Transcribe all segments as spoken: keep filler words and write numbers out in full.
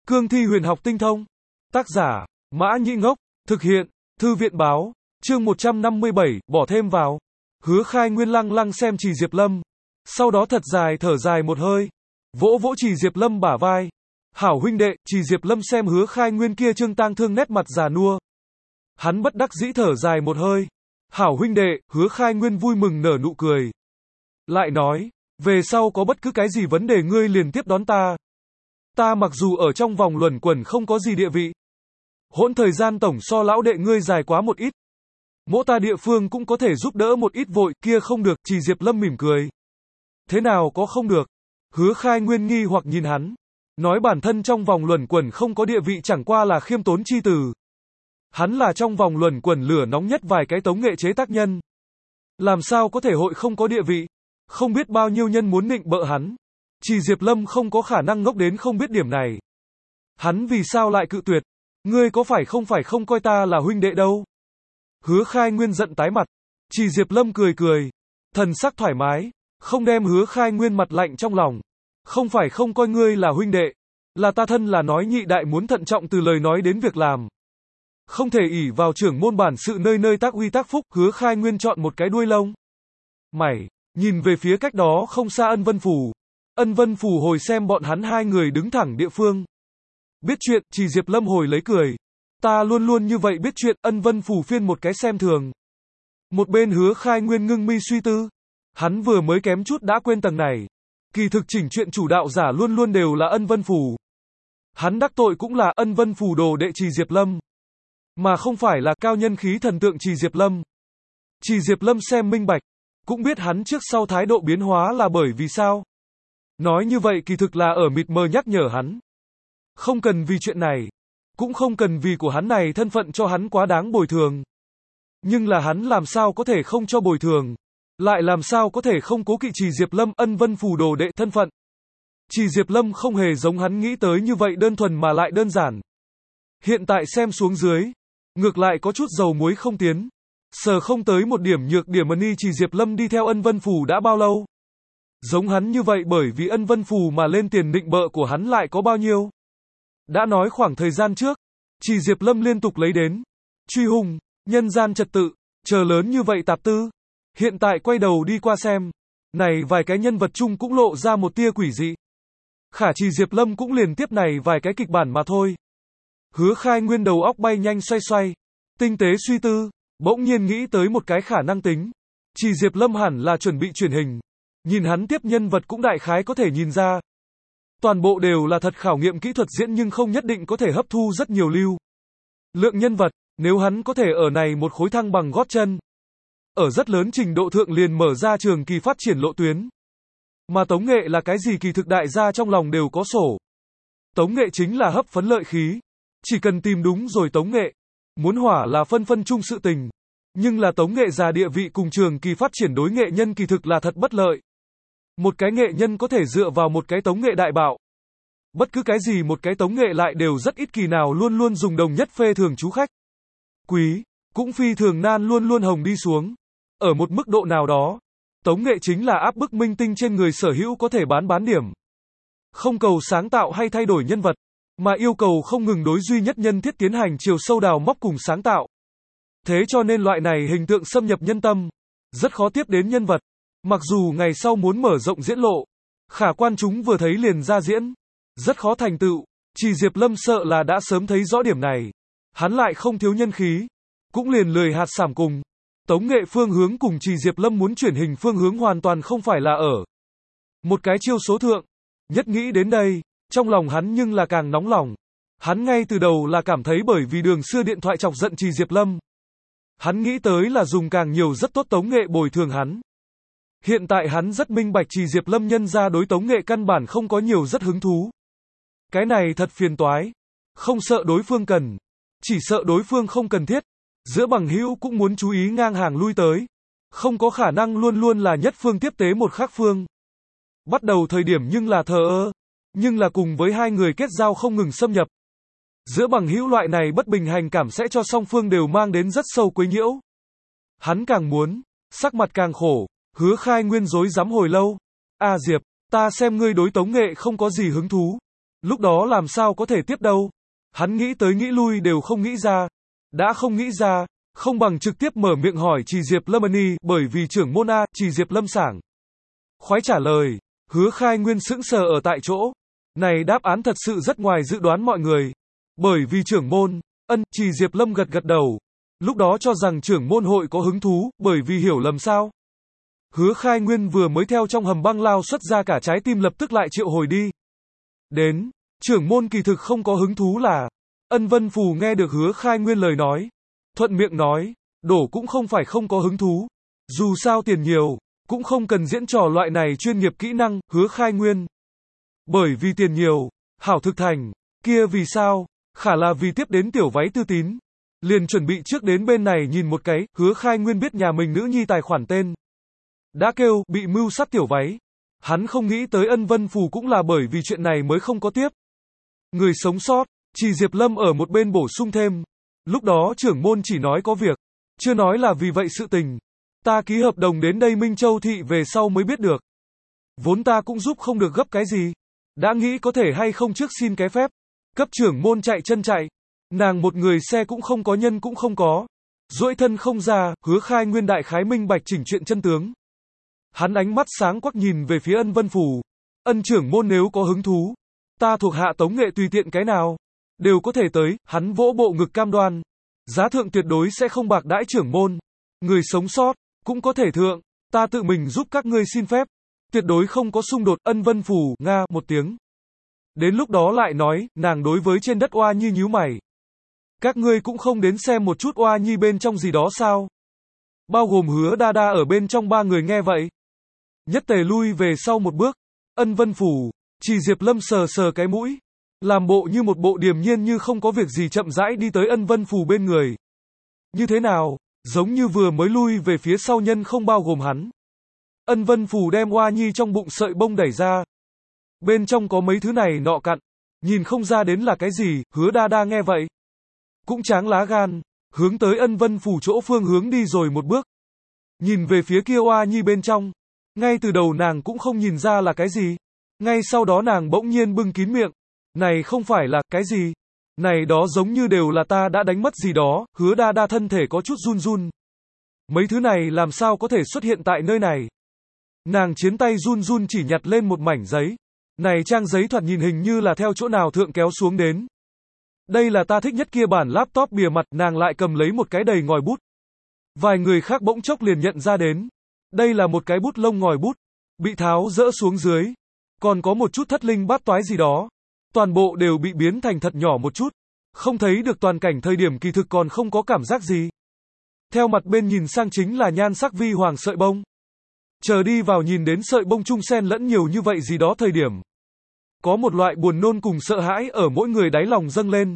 Cương thi huyền học tinh thông. Tác giả, Mã Nhĩ Ngốc. Thực hiện, Thư viện báo. Chương một trăm năm mươi bảy, bỏ thêm vào. Hứa Khai Nguyên lăng lăng xem Trì Diệp Lâm. Sau đó thật dài thở dài một hơi. Vỗ vỗ Trì Diệp Lâm bả vai. Hảo huynh đệ, Trì Diệp Lâm xem Hứa Khai Nguyên kia trương tang thương nét mặt già nua. Hắn bất đắc dĩ thở dài một hơi. Hảo huynh đệ, Hứa Khai Nguyên vui mừng nở nụ cười. Lại nói, về sau có bất cứ cái gì vấn đề ngươi liền tiếp đón ta. Ta mặc dù ở trong vòng luẩn quẩn không có gì địa vị. Hỗn thời gian tổng so lão đệ ngươi dài quá một ít. Mỗi ta địa phương cũng có thể giúp đỡ một ít vội, kia không được, Trì Diệp Lâm mỉm cười. Thế nào có không được? Hứa Khai Nguyên nghi hoặc nhìn hắn. Nói bản thân trong vòng luẩn quẩn không có địa vị chẳng qua là khiêm tốn chi từ. Hắn là trong vòng luẩn quẩn lửa nóng nhất vài cái tống nghệ chế tác nhân. Làm sao có thể hội không có địa vị? Không biết bao nhiêu nhân muốn nịnh bợ hắn. Trì Diệp Lâm không có khả năng ngốc đến không biết điểm này. Hắn vì sao lại cự tuyệt? Ngươi có phải không phải không coi ta là huynh đệ đâu? Hứa Khai Nguyên giận tái mặt. Trì Diệp Lâm cười cười. Thần sắc thoải mái. Không đem Hứa Khai Nguyên mặt lạnh trong lòng. Không phải không coi ngươi là huynh đệ. Là ta thân là nói nhị đại muốn thận trọng từ lời nói đến việc làm. Không thể ỷ vào trưởng môn bản sự nơi nơi tác uy tác phúc. Hứa Khai Nguyên chọn một cái đuôi lông mày, nhìn về phía cách đó không xa Ân Vân Phủ. Ân Vân Phủ hồi xem bọn hắn hai người đứng thẳng địa phương. Biết chuyện, Trì Diệp Lâm hồi lấy cười. Ta luôn luôn như vậy biết chuyện, Ân Vân Phủ phiên một cái xem thường. Một bên Hứa Khai Nguyên ngưng mi suy tư. Hắn vừa mới kém chút đã quên tầng này. Kỳ thực chỉnh chuyện chủ đạo giả luôn luôn đều là Ân Vân Phủ. Hắn đắc tội cũng là Ân Vân Phủ đồ đệ Trì Diệp Lâm. Mà không phải là cao nhân khí thần tượng Trì Diệp Lâm. Trì Diệp Lâm xem minh bạch. Cũng biết hắn trước sau thái độ biến hóa là bởi vì sao. Nói như vậy kỳ thực là ở mịt mờ nhắc nhở hắn. Không cần vì chuyện này. Cũng không cần vì của hắn này thân phận cho hắn quá đáng bồi thường. Nhưng là hắn làm sao có thể không cho bồi thường. Lại làm sao có thể không cố kỵ Trì Diệp Lâm Ân Vân Phủ đồ đệ thân phận. Trì Diệp Lâm không hề giống hắn nghĩ tới như vậy đơn thuần mà lại đơn giản. Hiện tại xem xuống dưới. Ngược lại có chút dầu muối không tiến. Sờ không tới một điểm nhược điểm mà ni Trì Diệp Lâm đi theo Ân Vân Phủ đã bao lâu. Giống hắn như vậy bởi vì Ân Vân Phủ mà lên tiền định bợ của hắn lại có bao nhiêu. Đã nói khoảng thời gian trước. Trì Diệp Lâm liên tục lấy đến. Truy hùng, nhân gian trật tự, chờ lớn như vậy tạp tư. Hiện tại quay đầu đi qua xem. Này vài cái nhân vật chung cũng lộ ra một tia quỷ dị. Khả Trì Diệp Lâm cũng liền tiếp này vài cái kịch bản mà thôi. Hứa Khai Nguyên đầu óc bay nhanh xoay xoay. Tinh tế suy tư. Bỗng nhiên nghĩ tới một cái khả năng tính. Trì Diệp Lâm hẳn là chuẩn bị truyền hình. Nhìn hắn tiếp nhân vật cũng đại khái có thể nhìn ra. Toàn bộ đều là thật khảo nghiệm kỹ thuật diễn nhưng không nhất định có thể hấp thu rất nhiều lưu lượng nhân vật. Nếu hắn có thể ở này một khối thăng bằng gót chân. Ở rất lớn trình độ thượng liền mở ra trường kỳ phát triển lộ tuyến. Mà tống nghệ là cái gì kỳ thực đại gia trong lòng đều có sổ. Tống nghệ chính là hấp phấn lợi khí. Chỉ cần tìm đúng rồi tống nghệ. Muốn hỏa là phân phân chung sự tình. Nhưng là tống nghệ già địa vị cùng trường kỳ phát triển đối nghệ nhân kỳ thực là thật bất lợi. Một cái nghệ nhân có thể dựa vào một cái tống nghệ đại bạo. Bất cứ cái gì một cái tống nghệ lại đều rất ít kỳ nào luôn luôn dùng đồng nhất phê thường chú khách. Quý, cũng phi thường nan luôn luôn hồng đi xuống. Ở một mức độ nào đó, tống nghệ chính là áp bức minh tinh trên người sở hữu có thể bán bán điểm. Không cầu sáng tạo hay thay đổi nhân vật. Mà yêu cầu không ngừng đối duy nhất nhân thiết tiến hành chiều sâu đào móc cùng sáng tạo. Thế cho nên loại này hình tượng xâm nhập nhân tâm. Rất khó tiếp đến nhân vật. Mặc dù ngày sau muốn mở rộng diễn lộ. Khả quan chúng vừa thấy liền ra diễn. Rất khó thành tựu. Trì Diệp Lâm sợ là đã sớm thấy rõ điểm này. Hắn lại không thiếu nhân khí. Cũng liền lười hạt sảm cùng. Tống nghệ phương hướng cùng Trì Diệp Lâm muốn chuyển hình phương hướng hoàn toàn không phải là ở một cái chiêu số thượng. Nhất nghĩ đến đây. Trong lòng hắn nhưng là càng nóng lòng. Hắn ngay từ đầu là cảm thấy bởi vì đường xưa điện thoại chọc giận Trì Diệp Lâm. Hắn nghĩ tới là dùng càng nhiều rất tốt tống nghệ bồi thường hắn. Hiện tại hắn rất minh bạch Trì Diệp Lâm nhân ra đối tống nghệ căn bản không có nhiều rất hứng thú. Cái này thật phiền toái. Không sợ đối phương cần. Chỉ sợ đối phương không cần thiết. Giữa bằng hữu cũng muốn chú ý ngang hàng lui tới. Không có khả năng luôn luôn là nhất phương tiếp tế một khác phương. Bắt đầu thời điểm nhưng là thờ ơ. Nhưng là cùng với hai người kết giao không ngừng xâm nhập. Giữa bằng hữu loại này bất bình hành cảm sẽ cho song phương đều mang đến rất sâu quấy nhiễu. Hắn càng muốn, sắc mặt càng khổ, Hứa Khai Nguyên rối rắm hồi lâu. A Diệp, ta xem ngươi đối tống nghệ không có gì hứng thú. Lúc đó làm sao có thể tiếp đâu. Hắn nghĩ tới nghĩ lui đều không nghĩ ra. Đã không nghĩ ra, không bằng trực tiếp mở miệng hỏi Trì Diệp Lâm Ân bởi vì trưởng môn A, Trì Diệp Lâm sảng khoái trả lời. Hứa Khai Nguyên sững sờ ở tại chỗ. Này đáp án thật sự rất ngoài dự đoán mọi người. Bởi vì trưởng môn, ân, Trì Diệp Lâm gật gật đầu. Lúc đó cho rằng trưởng môn hội có hứng thú, bởi vì hiểu lầm sao. Hứa Khai Nguyên vừa mới theo trong hầm băng lao xuất ra cả trái tim lập tức lại triệu hồi đi. Đến, trưởng môn kỳ thực không có hứng thú là. Ân Vân Phù nghe được Hứa Khai Nguyên lời nói. Thuận miệng nói, đổ cũng không phải không có hứng thú. Dù sao tiền nhiều, cũng không cần diễn trò loại này chuyên nghiệp kỹ năng, Hứa Khai Nguyên. Bởi vì tiền nhiều, hảo thực thành, kia vì sao, khả là vì tiếp đến tiểu váy Tư Tín. Liền chuẩn bị trước đến bên này nhìn một cái, Hứa Khai Nguyên biết nhà mình nữ nhi tài khoản tên. Đã kêu, bị mưu sát tiểu váy. Hắn không nghĩ tới Ân Vân Phù cũng là bởi vì chuyện này mới không có tiếp. Người sống sót, Trì Diệp Lâm ở một bên bổ sung thêm. Lúc đó trưởng môn chỉ nói có việc, chưa nói là vì vậy sự tình. Ta ký hợp đồng đến đây Minh Châu Thị về sau mới biết được. Vốn ta cũng giúp không được gấp cái gì. Đã nghĩ có thể hay không trước xin cái phép. Cấp trưởng môn chạy chân chạy. Nàng một người xe cũng không có nhân cũng không có. Duỗi thân không ra, Hứa Khai Nguyên đại khái minh bạch chỉnh chuyện chân tướng. Hắn ánh mắt sáng quắc nhìn về phía Ân Vân Phù. Ân trưởng môn nếu có hứng thú. Ta thuộc hạ Tống Nghệ tùy tiện cái nào. Đều có thể tới, hắn vỗ bộ ngực cam đoan. Giá thượng tuyệt đối sẽ không bạc đãi trưởng môn. Người sống sót, cũng có thể thượng. Ta tự mình giúp các ngươi xin phép. Tuyệt đối không có xung đột. Ân Vân Phù, nga, một tiếng. Đến lúc đó lại nói, nàng đối với trên đất Oa Nhi nhíu mày. Các ngươi cũng không đến xem một chút Oa Nhi bên trong gì đó sao? Bao gồm Hứa Đa Đa ở bên trong ba người nghe vậy. Nhất tề lui về sau một bước. Ân Vân Phù, Trì Diệp Lâm sờ sờ cái mũi. Làm bộ như một bộ điềm nhiên như không có việc gì chậm rãi đi tới Ân Vân Phù bên người. Như thế nào? Giống như vừa mới lui về phía sau nhân không bao gồm hắn. Ân Vân Phù đem Oa Nhi trong bụng sợi bông đẩy ra. Bên trong có mấy thứ này nọ cặn. Nhìn không ra đến là cái gì, Hứa Đa Đa nghe vậy. Cũng tráng lá gan. Hướng tới Ân Vân Phù chỗ phương hướng đi rồi một bước. Nhìn về phía kia Oa Nhi bên trong. Ngay từ đầu nàng cũng không nhìn ra là cái gì. Ngay sau đó nàng bỗng nhiên bưng kín miệng. Này không phải là cái gì. Này đó giống như đều là ta đã đánh mất gì đó. Hứa Đa Đa thân thể có chút run run. Mấy thứ này làm sao có thể xuất hiện tại nơi này. Nàng chiến tay run run chỉ nhặt lên một mảnh giấy. Này trang giấy thoạt nhìn hình như là theo chỗ nào thượng kéo xuống đến. Đây là ta thích nhất kia bản laptop bìa mặt. Nàng lại cầm lấy một cái đầy ngòi bút. Vài người khác bỗng chốc liền nhận ra đến. Đây là một cái bút lông ngòi bút. Bị tháo rỡ xuống dưới. Còn có một chút thất linh bát toái gì đó. Toàn bộ đều bị biến thành thật nhỏ một chút. Không thấy được toàn cảnh thời điểm kỳ thực còn không có cảm giác gì. Theo mặt bên nhìn sang chính là nhan sắc vi hoàng sợi bông. Chờ đi vào nhìn đến sợi bông chung xen lẫn nhiều như vậy gì đó thời điểm. Có một loại buồn nôn cùng sợ hãi ở mỗi người đáy lòng dâng lên.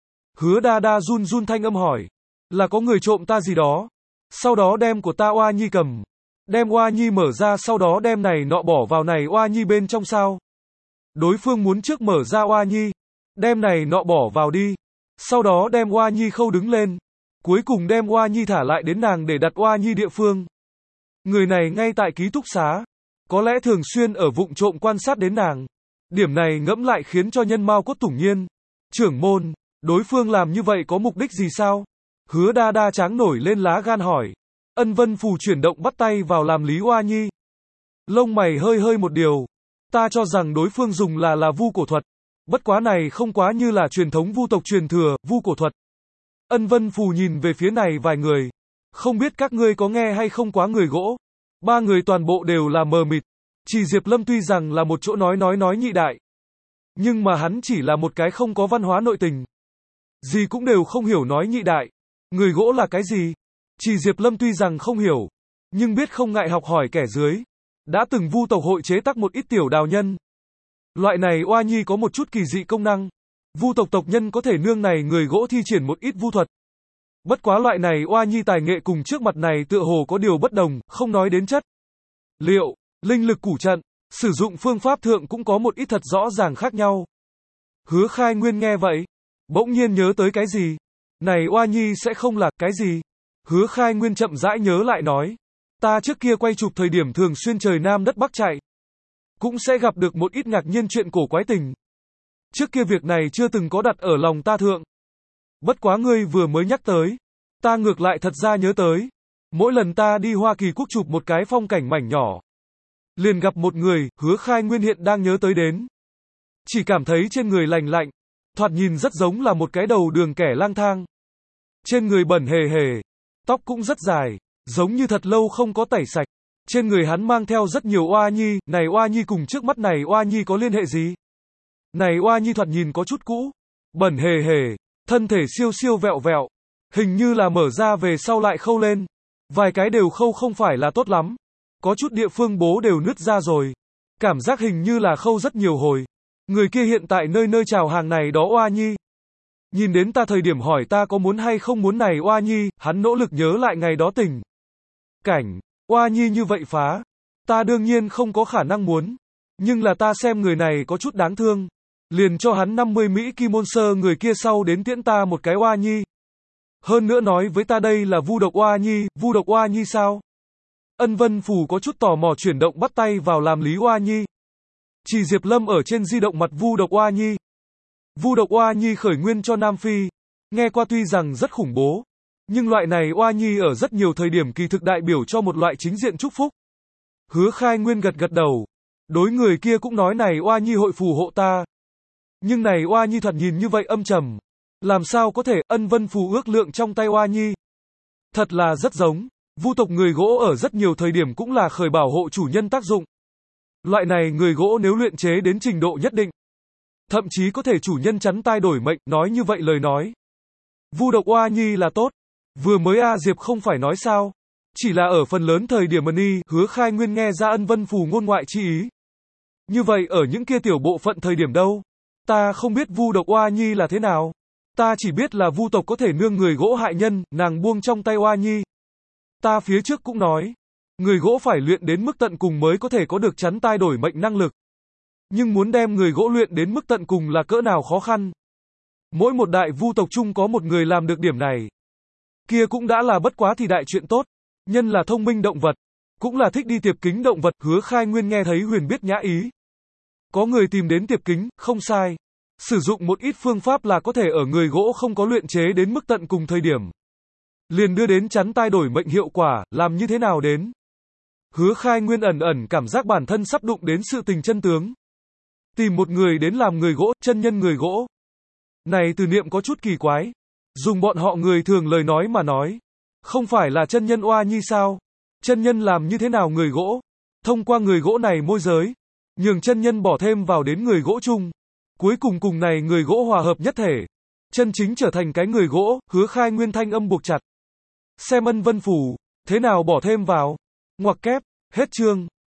Hứa Đa Đa run run thanh âm hỏi. Là có người trộm ta gì đó. Sau đó đem của ta Oa Nhi cầm. Đem Oa Nhi mở ra sau đó đem này nọ bỏ vào này Oa Nhi bên trong sao. Đối phương muốn trước mở ra Oa Nhi. Đem này nọ bỏ vào đi. Sau đó đem Oa Nhi khâu đứng lên. Cuối cùng đem Oa Nhi thả lại đến nàng để đặt Oa Nhi địa phương. Người này ngay tại ký túc xá. Có lẽ thường xuyên ở vụng trộm quan sát đến nàng. Điểm này ngẫm lại khiến cho nhân mao cốt tủng nhiên. Trưởng môn, đối phương làm như vậy có mục đích gì sao? Hứa Đa Đa tráng nổi lên lá gan hỏi. Ân Vân Phù chuyển động bắt tay vào làm lý Oa Nhi. Lông mày hơi hơi một điều. Ta cho rằng đối phương dùng là là vu cổ thuật. Bất quá này không quá như là truyền thống vu tộc truyền thừa, vu cổ thuật. Ân Vân Phù nhìn về phía này vài người. Không biết các ngươi có nghe hay không quá người gỗ. Ba người toàn bộ đều là mờ mịt. Trì Diệp Lâm tuy rằng là một chỗ nói nói nói nhị đại. Nhưng mà hắn chỉ là một cái không có văn hóa nội tình. Gì cũng đều không hiểu nói nhị đại. Người gỗ là cái gì? Trì Diệp Lâm tuy rằng không hiểu. Nhưng biết không ngại học hỏi kẻ dưới. Đã từng vu tộc hội chế tác một ít tiểu đào nhân. Loại này Oa Nhi có một chút kỳ dị công năng. Vu tộc tộc nhân có thể nương này người gỗ thi triển một ít vu thuật. Bất quá loại này Oa Nhi tài nghệ cùng trước mặt này tựa hồ có điều bất đồng, không nói đến chất liệu, linh lực củ trận, sử dụng phương pháp thượng cũng có một ít thật rõ ràng khác nhau. Hứa Khai Nguyên nghe vậy, bỗng nhiên nhớ tới cái gì? Này Oa Nhi sẽ không là cái gì? Hứa Khai Nguyên chậm rãi nhớ lại nói, ta trước kia quay chụp thời điểm thường xuyên trời nam đất bắc chạy, cũng sẽ gặp được một ít ngạc nhiên chuyện cổ quái tình. Trước kia việc này chưa từng có đặt ở lòng ta thượng. Bất quá ngươi vừa mới nhắc tới. Ta ngược lại thật ra nhớ tới. Mỗi lần ta đi Hoa Kỳ Quốc chụp một cái phong cảnh mảnh nhỏ. Liền gặp một người, Hứa Khai Nguyên hiện đang nhớ tới đến. Chỉ cảm thấy trên người lành lạnh. Thoạt nhìn rất giống là một cái đầu đường kẻ lang thang. Trên người bẩn hề hề. Tóc cũng rất dài. Giống như thật lâu không có tẩy sạch. Trên người hắn mang theo rất nhiều oa nhi. Này oa nhi cùng trước mắt này oa nhi có liên hệ gì? Này oa nhi thoạt nhìn có chút cũ. Bẩn hề hề. Thân thể siêu siêu vẹo vẹo. Hình như là mở ra về sau lại khâu lên. Vài cái đều khâu không phải là tốt lắm. Có chút địa phương bố đều nứt ra rồi. Cảm giác hình như là khâu rất nhiều hồi. Người kia hiện tại nơi nơi chào hàng này đó oa nhi. Nhìn đến ta thời điểm hỏi ta có muốn hay không muốn này oa nhi, hắn nỗ lực nhớ lại ngày đó tình. Cảnh, oa nhi như vậy phá. Ta đương nhiên không có khả năng muốn. Nhưng là ta xem người này có chút đáng thương. Liền cho hắn năm mươi Mỹ Kim Môn Sơ người kia sau đến tiễn ta một cái oa nhi. Hơn nữa nói với ta đây là vu độc oa nhi, vu độc oa nhi sao? Ân Vân Phù có chút tò mò chuyển động bắt tay vào làm lý oa nhi. Chỉ Diệp Lâm ở trên di động mặt vu độc oa nhi. Vu độc oa nhi khởi nguyên cho Nam Phi. Nghe qua tuy rằng rất khủng bố. Nhưng loại này oa nhi ở rất nhiều thời điểm kỳ thực đại biểu cho một loại chính diện chúc phúc. Hứa Khai Nguyên gật gật đầu. Đối người kia cũng nói này oa nhi hội phù hộ ta. Nhưng này oa nhi thoạt nhìn như vậy âm trầm. Làm sao có thể Ân Vân Phù ước lượng trong tay oa nhi. Thật là rất giống. Vu tộc người gỗ ở rất nhiều thời điểm cũng là khởi bảo hộ chủ nhân tác dụng. Loại này người gỗ nếu luyện chế đến trình độ nhất định. Thậm chí có thể chủ nhân chắn tai đổi mệnh, nói như vậy lời nói. Vu độc oa nhi là tốt. Vừa mới A Diệp không phải nói sao. Chỉ là ở phần lớn thời điểm Mani, Hứa Khai Nguyên nghe ra Ân Vân Phù ngôn ngoại chi ý. Như vậy ở những kia tiểu bộ phận thời điểm đâu? Ta không biết vu độc oa nhi là thế nào. Ta chỉ biết là vu tộc có thể nương người gỗ hại nhân, nàng buông trong tay oa nhi. Ta phía trước cũng nói. Người gỗ phải luyện đến mức tận cùng mới có thể có được chắn tai đổi mệnh năng lực. Nhưng muốn đem người gỗ luyện đến mức tận cùng là cỡ nào khó khăn. Mỗi một đại vu tộc chung có một người làm được điểm này. Kia cũng đã là bất quá thì đại chuyện tốt. Nhân là thông minh động vật. Cũng là thích đi tiệp kính động vật. Hứa Khai Nguyên nghe thấy huyền biết nhã ý. Có người tìm đến tiệp kính, không sai. Sử dụng một ít phương pháp là có thể ở người gỗ không có luyện chế đến mức tận cùng thời điểm. Liền đưa đến chắn tai đổi mệnh hiệu quả, làm như thế nào đến? Hứa Khai Nguyên ẩn ẩn cảm giác bản thân sắp đụng đến sự tình chân tướng. Tìm một người đến làm người gỗ, chân nhân người gỗ. Này từ niệm có chút kỳ quái. Dùng bọn họ người thường lời nói mà nói. Không phải là chân nhân oa nhi sao? Chân nhân làm như thế nào người gỗ? Thông qua người gỗ này môi giới. Nhường chân nhân bỏ thêm vào đến người gỗ chung. Cuối cùng cùng này người gỗ hòa hợp nhất thể. Chân chính trở thành cái người gỗ, Hứa Khai Nguyên thanh âm buộc chặt. Xem Ân Vân Phù, thế nào bỏ thêm vào? Ngoặc kép, hết chương.